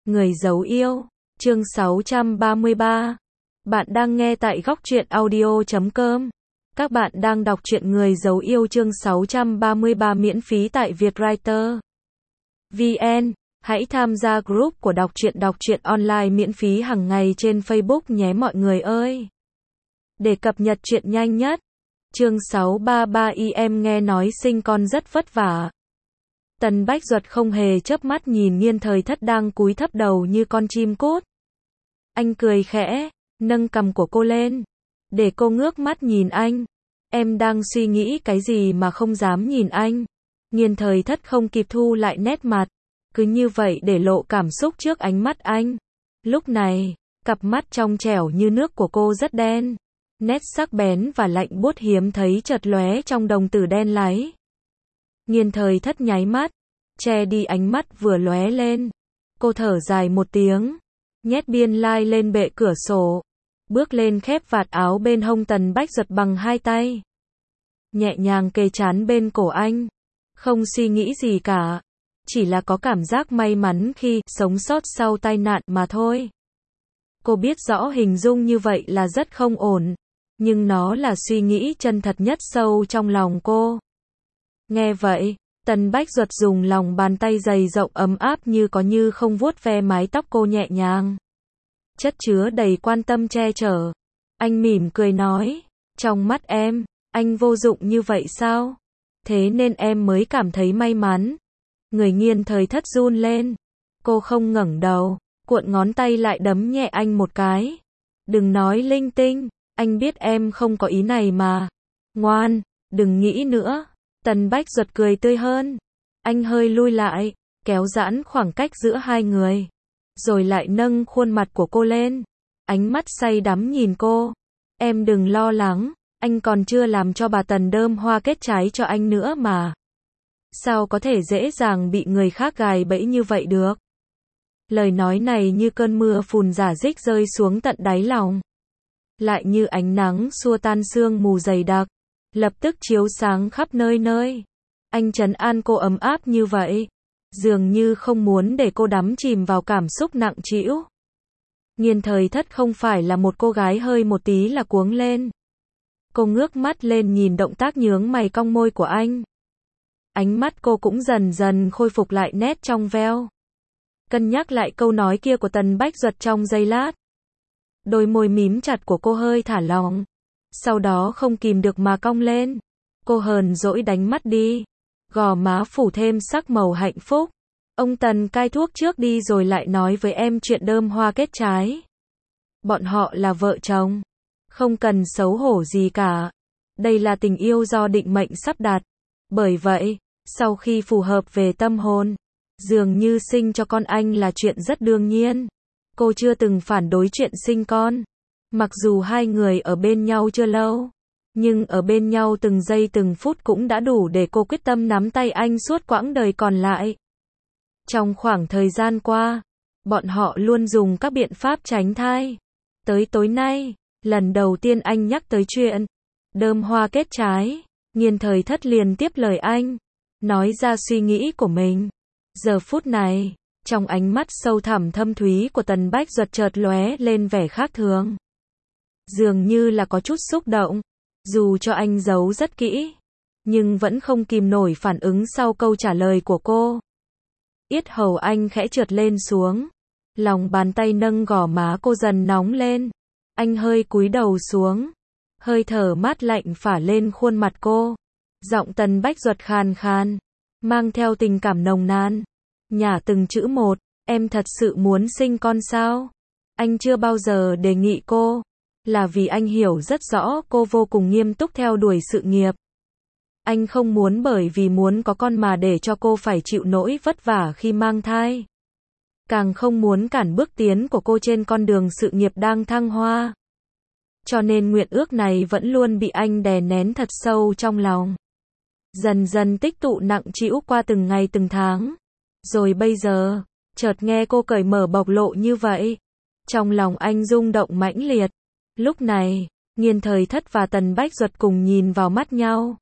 Người giấu yêu, chương 633. Bạn đang nghe tại góc truyện audio.com. Các bạn đang đọc truyện Người giấu yêu chương 633 miễn phí tại Vietwriter VN. Hãy tham gia group của đọc truyện online miễn phí hàng ngày trên Facebook nhé mọi người ơi. Để cập nhật truyện nhanh nhất. Chương 633 em nghe nói sinh con rất vất vả. Tần Bách Duật không hề chớp mắt nhìn Niên Thời Thất đang cúi thấp đầu như con chim cút. Anh cười khẽ, nâng cằm của cô lên, để cô ngước mắt nhìn anh. Em đang suy nghĩ cái gì mà không dám nhìn anh? Niên Thời Thất không kịp thu lại nét mặt, cứ như vậy để lộ cảm xúc trước ánh mắt anh. Lúc này, cặp mắt trong trẻo như nước của cô rất đen, nét sắc bén và lạnh buốt hiếm thấy chợt lóe trong đồng tử đen láy. Niên Thời Thất nháy mắt, che đi ánh mắt vừa lóe lên. Cô thở dài một tiếng, nhét biên lai lên bệ cửa sổ, bước lên khép vạt áo bên hông Tần Bách Duật bằng hai tay, nhẹ nhàng kề trán bên cổ anh, không suy nghĩ gì cả, chỉ là có cảm giác may mắn khi sống sót sau tai nạn mà thôi. Cô biết rõ hình dung như vậy là rất không ổn, nhưng nó là suy nghĩ chân thật nhất sâu trong lòng cô. Nghe vậy, Tần Bách Duật dùng lòng bàn tay dày rộng ấm áp như có như không vuốt ve mái tóc cô nhẹ nhàng, chất chứa đầy quan tâm che chở. Anh mỉm cười nói, trong mắt em, anh vô dụng như vậy sao? Thế nên em mới cảm thấy may mắn. Người Niên Thời Thất run lên. Cô không ngẩng đầu, cuộn ngón tay lại đấm nhẹ anh một cái. Đừng nói linh tinh, anh biết em không có ý này mà. Ngoan, đừng nghĩ nữa. Tần Bách Duật cười tươi hơn. Anh hơi lui lại, kéo giãn khoảng cách giữa hai người, rồi lại nâng khuôn mặt của cô lên, ánh mắt say đắm nhìn cô. Em đừng lo lắng, anh còn chưa làm cho bà Tần đơm hoa kết trái cho anh nữa mà. Sao có thể dễ dàng bị người khác gài bẫy như vậy được? Lời nói này như cơn mưa phùn rả rích rơi xuống tận đáy lòng, lại như ánh nắng xua tan sương mù dày đặc, lập tức chiếu sáng khắp nơi nơi. Anh trấn an cô ấm áp như vậy, dường như không muốn để cô đắm chìm vào cảm xúc nặng trĩu. Niên Thời Thất không phải là một cô gái hơi một tí là cuống lên. Cô ngước mắt lên nhìn động tác nhướng mày cong môi của anh. Ánh mắt cô cũng dần dần khôi phục lại nét trong veo. Cân nhắc lại câu nói kia của Tần Bách Duật trong giây lát. Đôi môi mím chặt của cô hơi thả lỏng, sau đó không kìm được mà cong lên. Cô hờn dỗi đánh mắt đi, gò má phủ thêm sắc màu hạnh phúc. Ông Tần cai thuốc trước đi rồi lại nói với em chuyện đơm hoa kết trái. Bọn họ là vợ chồng, không cần xấu hổ gì cả. Đây là tình yêu do định mệnh sắp đặt. Bởi vậy, sau khi phù hợp về tâm hồn, dường như sinh cho con anh là chuyện rất đương nhiên. Cô chưa từng phản đối chuyện sinh con. Mặc dù hai người ở bên nhau chưa lâu, nhưng ở bên nhau từng giây từng phút cũng đã đủ để cô quyết tâm nắm tay anh suốt quãng đời còn lại. Trong khoảng thời gian qua, bọn họ luôn dùng các biện pháp tránh thai. Tới tối nay, lần đầu tiên anh nhắc tới chuyện đơm hoa kết trái, Niên Thời Thất liền tiếp lời anh, nói ra suy nghĩ của mình. Giờ phút này, trong ánh mắt sâu thẳm thâm thúy của Tần Bách Duật chợt lóe lên vẻ khác thường, dường như là có chút xúc động. Dù cho anh giấu rất kỹ, nhưng vẫn không kìm nổi phản ứng sau câu trả lời của cô. Yết hầu anh khẽ trượt lên xuống, lòng bàn tay nâng gò má cô dần nóng lên. Anh hơi cúi đầu xuống, hơi thở mát lạnh phả lên khuôn mặt cô. Giọng Tần Bách Duật khàn khàn, mang theo tình cảm nồng nàn, nhả từng chữ một. Em thật sự muốn sinh con sao? Anh chưa bao giờ đề nghị cô, là vì anh hiểu rất rõ cô vô cùng nghiêm túc theo đuổi sự nghiệp. Anh không muốn bởi vì muốn có con mà để cho cô phải chịu nỗi vất vả khi mang thai. Càng không muốn cản bước tiến của cô trên con đường sự nghiệp đang thăng hoa. Cho nên nguyện ước này vẫn luôn bị anh đè nén thật sâu trong lòng. Dần dần tích tụ nặng trĩu qua từng ngày từng tháng. Rồi bây giờ, chợt nghe cô cởi mở bộc lộ như vậy. Trong lòng anh rung động mãnh liệt. Lúc này, Niên Thời Thất và Tần Bách Duật cùng nhìn vào mắt nhau.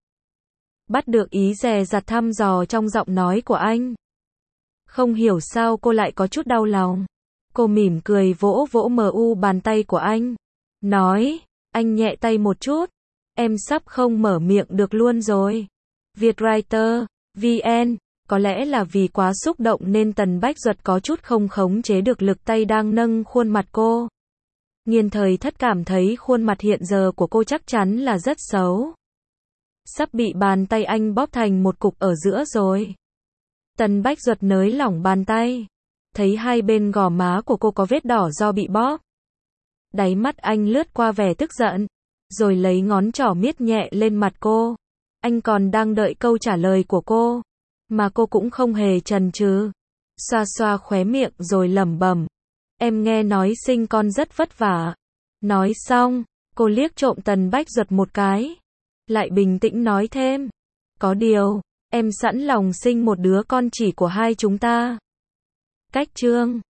Bắt được ý dè dặt thăm dò trong giọng nói của anh. Không hiểu sao cô lại có chút đau lòng. Cô mỉm cười vỗ vỗ bàn tay của anh. Nói, anh nhẹ tay một chút. Em sắp không mở miệng được luôn rồi. Vietwriter, VN. Có lẽ là vì quá xúc động nên Tần Bách Duật có chút không khống chế được lực tay đang nâng khuôn mặt cô. Nghiên Thời Thất cảm thấy khuôn mặt hiện giờ của cô chắc chắn là rất xấu. Sắp bị bàn tay anh bóp thành một cục ở giữa rồi. Tần Bách Duật nới lỏng bàn tay. Thấy hai bên gò má của cô có vết đỏ do bị bóp. Đáy mắt anh lướt qua vẻ tức giận. Rồi lấy ngón trỏ miết nhẹ lên mặt cô. Anh còn đang đợi câu trả lời của cô. Mà cô cũng không hề chần chừ. Xoa xoa khóe miệng rồi lẩm bẩm. Em nghe nói sinh con rất vất vả. Nói xong, cô liếc trộm Tần Bách Duật một cái. Lại bình tĩnh nói thêm. Có điều, em sẵn lòng sinh một đứa con chỉ của hai chúng ta. Cách chương